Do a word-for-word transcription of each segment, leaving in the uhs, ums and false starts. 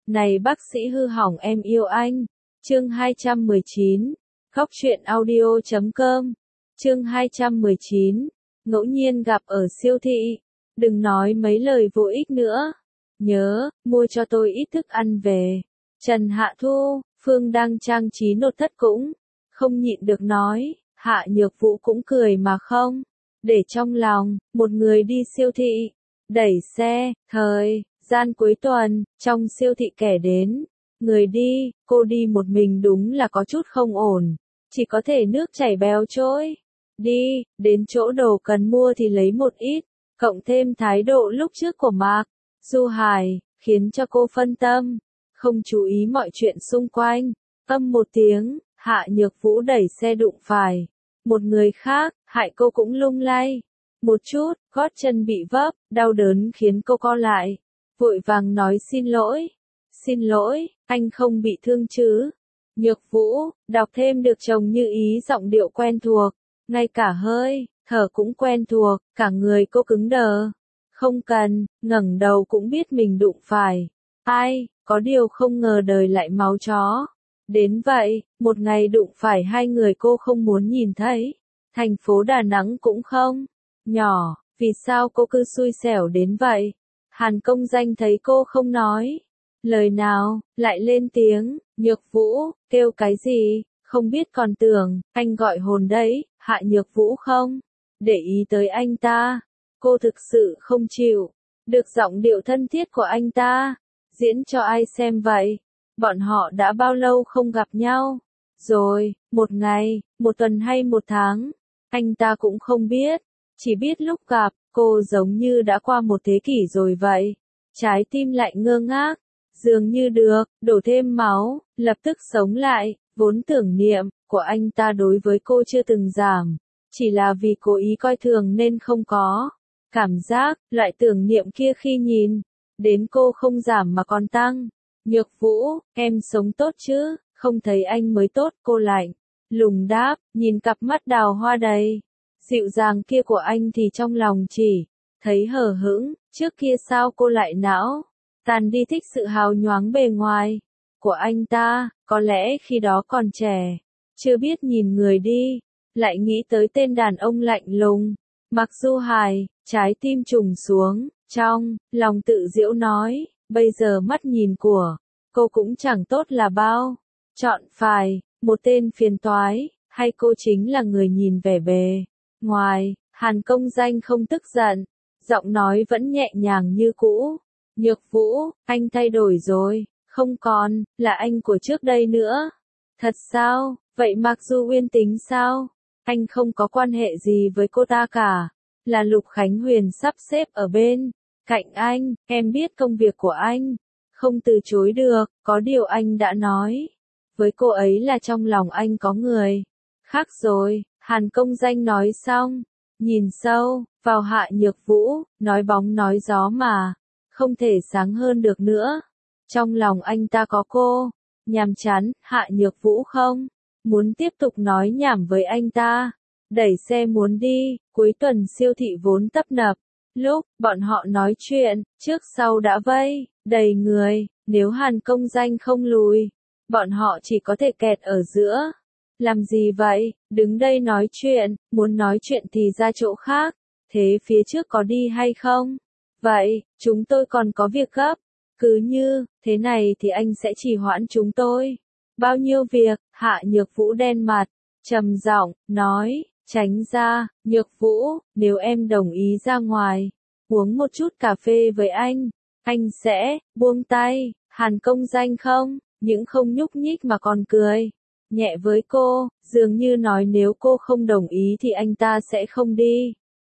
Này bác sĩ hư hỏng em yêu anh. Chương hai trăm mười chín. Góc truyện audio chấm com. Chương hai trăm mười chín. Ngẫu nhiên gặp ở siêu thị. Đừng nói mấy lời vô ích nữa. Nhớ, mua cho tôi ít thức ăn về. Trần Hạ Thu, Phương đang trang trí nội thất cũng không nhịn được nói, Hạ Nhược Vũ cũng cười mà không để trong lòng, một người đi siêu thị, đẩy xe, thời gian cuối tuần, trong siêu thị kẻ đến, người đi, cô đi một mình đúng là có chút không ổn, chỉ có thể nước chảy bèo trôi. Đi, đến chỗ đồ cần mua thì lấy một ít, cộng thêm thái độ lúc trước của Mạc Du Hải, khiến cho cô phân tâm, không chú ý mọi chuyện xung quanh. Âm một tiếng, Hạ Nhược Vũ đẩy xe đụng phải một người khác, hại cô cũng lung lay một chút, gót chân bị vấp, đau đớn khiến cô co lại, vội vàng nói xin lỗi. Xin lỗi, anh không bị thương chứ? Nhược Vũ, đọc thêm được chồng như ý giọng điệu quen thuộc, ngay cả hơi thở cũng quen thuộc, cả người cô cứng đờ. Không cần, ngẩng đầu cũng biết mình đụng phải ai, có điều không ngờ đời lại máu chó. Đến vậy, một ngày đụng phải hai người cô không muốn nhìn thấy. Thành phố Đà Nẵng cũng không nhỏ, vì sao cô cứ xui xẻo đến vậy? Hàn Công Danh thấy cô không nói lời nào, lại lên tiếng, Nhược Vũ, kêu cái gì, không biết còn tưởng, anh gọi hồn đấy, Hạ Nhược Vũ không để ý tới anh ta. Cô thực sự không chịu được giọng điệu thân thiết của anh ta. Diễn cho ai xem vậy? Bọn họ đã bao lâu không gặp nhau? Rồi, một ngày, một tuần hay một tháng? Anh ta cũng không biết. Chỉ biết lúc gặp, cô giống như đã qua một thế kỷ rồi vậy. Trái tim lại ngơ ngác. Dường như được, đổ thêm máu, lập tức sống lại. Vốn tưởng niệm của anh ta đối với cô chưa từng giảm. Chỉ là vì cố ý coi thường nên không có cảm giác, loại tưởng niệm kia khi nhìn đến cô không giảm mà còn tăng. Nhược Vũ, em sống tốt chứ, không thấy anh mới tốt, cô lạnh lùng đáp, nhìn cặp mắt đào hoa đầy dịu dàng kia của anh thì trong lòng chỉ thấy hờ hững, trước kia sao cô lại não tàn đi thích sự hào nhoáng bề ngoài của anh ta, có lẽ khi đó còn trẻ, chưa biết nhìn người đi, lại nghĩ tới tên đàn ông lạnh lùng, Mạc Du Hải, trái tim trùng xuống, trong lòng tự giễu nói, bây giờ mắt nhìn của cô cũng chẳng tốt là bao, chọn phải một tên phiền toái, hay cô chính là người nhìn vẻ bề ngoài. Hàn Công Danh không tức giận, giọng nói vẫn nhẹ nhàng như cũ. Nhược Vũ, anh thay đổi rồi, không còn là anh của trước đây nữa. Thật sao? Vậy Mạc Du Uyên tính sao? Anh không có quan hệ gì với cô ta cả, là Lục Khánh Huyền sắp xếp ở bên cạnh anh, em biết công việc của anh, không từ chối được, có điều anh đã nói với cô ấy là trong lòng anh có người khác rồi. Hàn Công Danh nói xong, nhìn sâu vào Hạ Nhược Vũ, nói bóng nói gió mà không thể sáng hơn được nữa. Trong lòng anh ta có cô. Nhàm chán, Hạ Nhược Vũ không muốn tiếp tục nói nhảm với anh ta, đẩy xe muốn đi. Cuối tuần siêu thị vốn tấp nập, lúc bọn họ nói chuyện, trước sau đã vây đầy người, nếu Hàn Công Danh không lùi, bọn họ chỉ có thể kẹt ở giữa. Làm gì vậy, đứng đây nói chuyện, muốn nói chuyện thì ra chỗ khác, thế phía trước có đi hay không? Vậy, chúng tôi còn có việc gấp, cứ như thế này thì anh sẽ trì hoãn chúng tôi bao nhiêu việc. Hạ Nhược Vũ đen mặt, trầm giọng nói, tránh ra. Nhược Vũ, nếu em đồng ý ra ngoài uống một chút cà phê với anh, anh sẽ buông tay. Hàn Công Danh không những không nhúc nhích mà còn cười nhẹ với cô, dường như nói nếu cô không đồng ý thì anh ta sẽ không đi.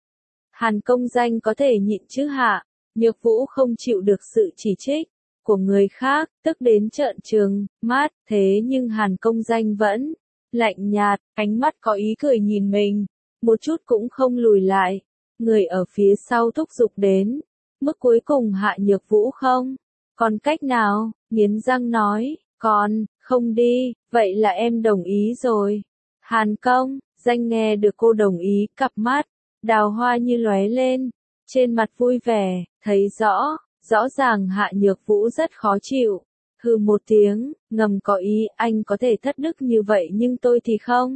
Hàn Công Danh có thể nhịn chứ Hạ Nhược Vũ không chịu được sự chỉ trích của người khác, tức đến trợn trừng mắt, thế nhưng Hàn Công Danh vẫn lạnh nhạt, ánh mắt có ý cười nhìn mình, một chút cũng không lùi lại. Người ở phía sau thúc giục đến mức cuối cùng Hạ Nhược Vũ không còn cách nào, nghiến răng nói, còn không đi, vậy là em đồng ý rồi. Hàn Công Danh nghe được cô đồng ý, cặp mắt đào hoa như lóe lên, trên mặt vui vẻ, thấy rõ, rõ ràng Hạ Nhược Vũ rất khó chịu. hừ một tiếng, ngầm có ý, anh có thể thất đức như vậy nhưng tôi thì không.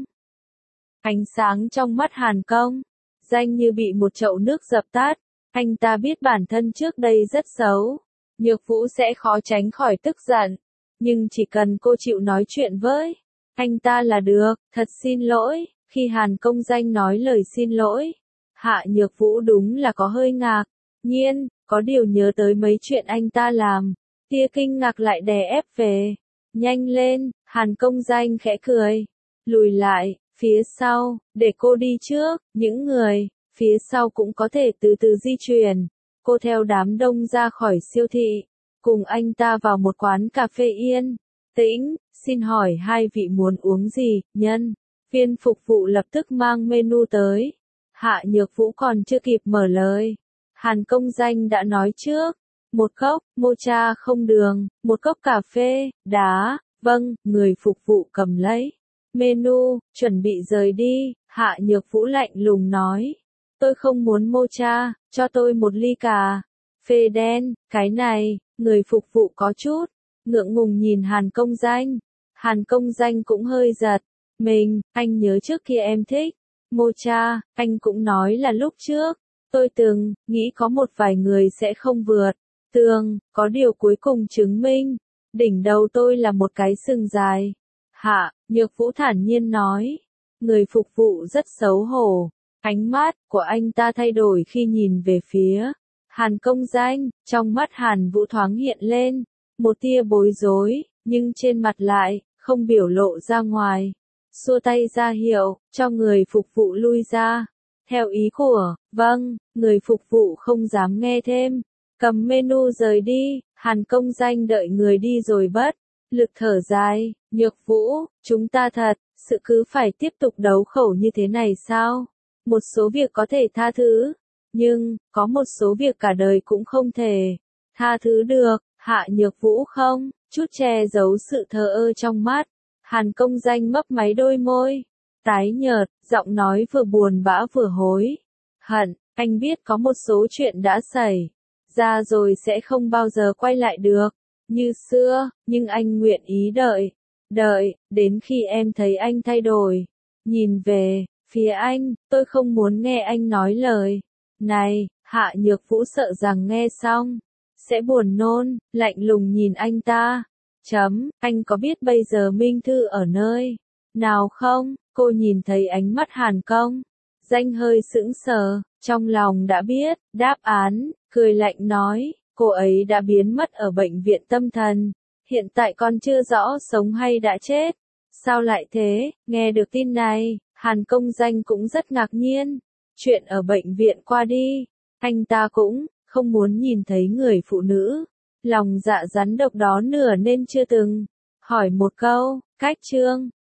Ánh sáng trong mắt Hàn Công Danh như bị một chậu nước dập tắt, anh ta biết bản thân trước đây rất xấu. Nhược Vũ sẽ khó tránh khỏi tức giận, nhưng chỉ cần cô chịu nói chuyện với anh ta là được. Thật xin lỗi. Khi Hàn Công Danh nói lời xin lỗi, Hạ Nhược Vũ đúng là có hơi ngạc nhiên, có điều nhớ tới mấy chuyện anh ta làm, tia kinh ngạc lại đè ép về. Nhanh lên, Hàn Công Danh khẽ cười, lùi lại, phía sau, để cô đi trước. Những người phía sau cũng có thể từ từ di chuyển. Cô theo đám đông ra khỏi siêu thị, cùng anh ta vào một quán cà phê yên tĩnh. Xin hỏi hai vị muốn uống gì? Nhân viên phục vụ lập tức mang menu tới. Hạ Nhược Vũ còn chưa kịp mở lời, Hàn Công Danh đã nói trước. Một cốc mocha không đường, một cốc cà phê đá. Vâng. Người phục vụ cầm lấy menu, chuẩn bị rời đi. Hạ Nhược Vũ lạnh lùng nói, tôi không muốn mocha, cho tôi một ly cà phê đen. Cái này, người phục vụ có chút ngượng ngùng nhìn Hàn Công Danh. Hàn Công Danh cũng hơi giật mình, anh nhớ trước kia em thích mocha, anh cũng nói là lúc trước tôi từng nghĩ có một vài người sẽ không vượt tường, có điều cuối cùng chứng minh đỉnh đầu tôi là một cái sừng dài. Hạ Nhược Vũ thản nhiên nói. Người phục vụ rất xấu hổ, ánh mắt của anh ta thay đổi khi nhìn về phía Hàn Công Danh. Trong mắt Hàn Vũ thoáng hiện lên một tia bối rối, nhưng trên mặt lại không biểu lộ ra ngoài. Xua tay ra hiệu cho người phục vụ lui ra. Theo ý của, vâng. Người phục vụ không dám nghe thêm, cầm menu rời đi. Hàn Công Danh đợi người đi rồi bất lực thở dài. Nhược Vũ, chúng ta thật sự cứ phải tiếp tục đấu khẩu như thế này sao? Một số việc có thể tha thứ, nhưng có một số việc cả đời cũng không thể tha thứ được. Hạ Nhược Vũ không chút che giấu sự thờ ơ trong mắt. Hàn Công Danh mấp máy đôi môi tái nhợt, giọng nói vừa buồn bã vừa hối hận. Anh biết có một số chuyện đã xảy ra rồi sẽ không bao giờ quay lại được như xưa, nhưng anh nguyện ý đợi, đợi, đến khi em thấy anh thay đổi. Nhìn về phía anh, tôi không muốn nghe anh nói lời này. Hạ Nhược Vũ sợ rằng nghe xong sẽ buồn nôn, lạnh lùng nhìn anh ta. Chấm, anh có biết bây giờ Minh Thư ở nơi nào không? Cô nhìn thấy ánh mắt Hàn Công Danh hơi sững sờ, trong lòng đã biết đáp án, cười lạnh nói, cô ấy đã biến mất ở bệnh viện tâm thần, hiện tại còn chưa rõ sống hay đã chết. Sao lại thế? Nghe được tin này, Hàn Công Danh cũng rất ngạc nhiên. Chuyện ở bệnh viện qua đi, anh ta cũng không muốn nhìn thấy người phụ nữ lòng dạ rắn độc đó nữa nên chưa từng hỏi một câu. Cách chương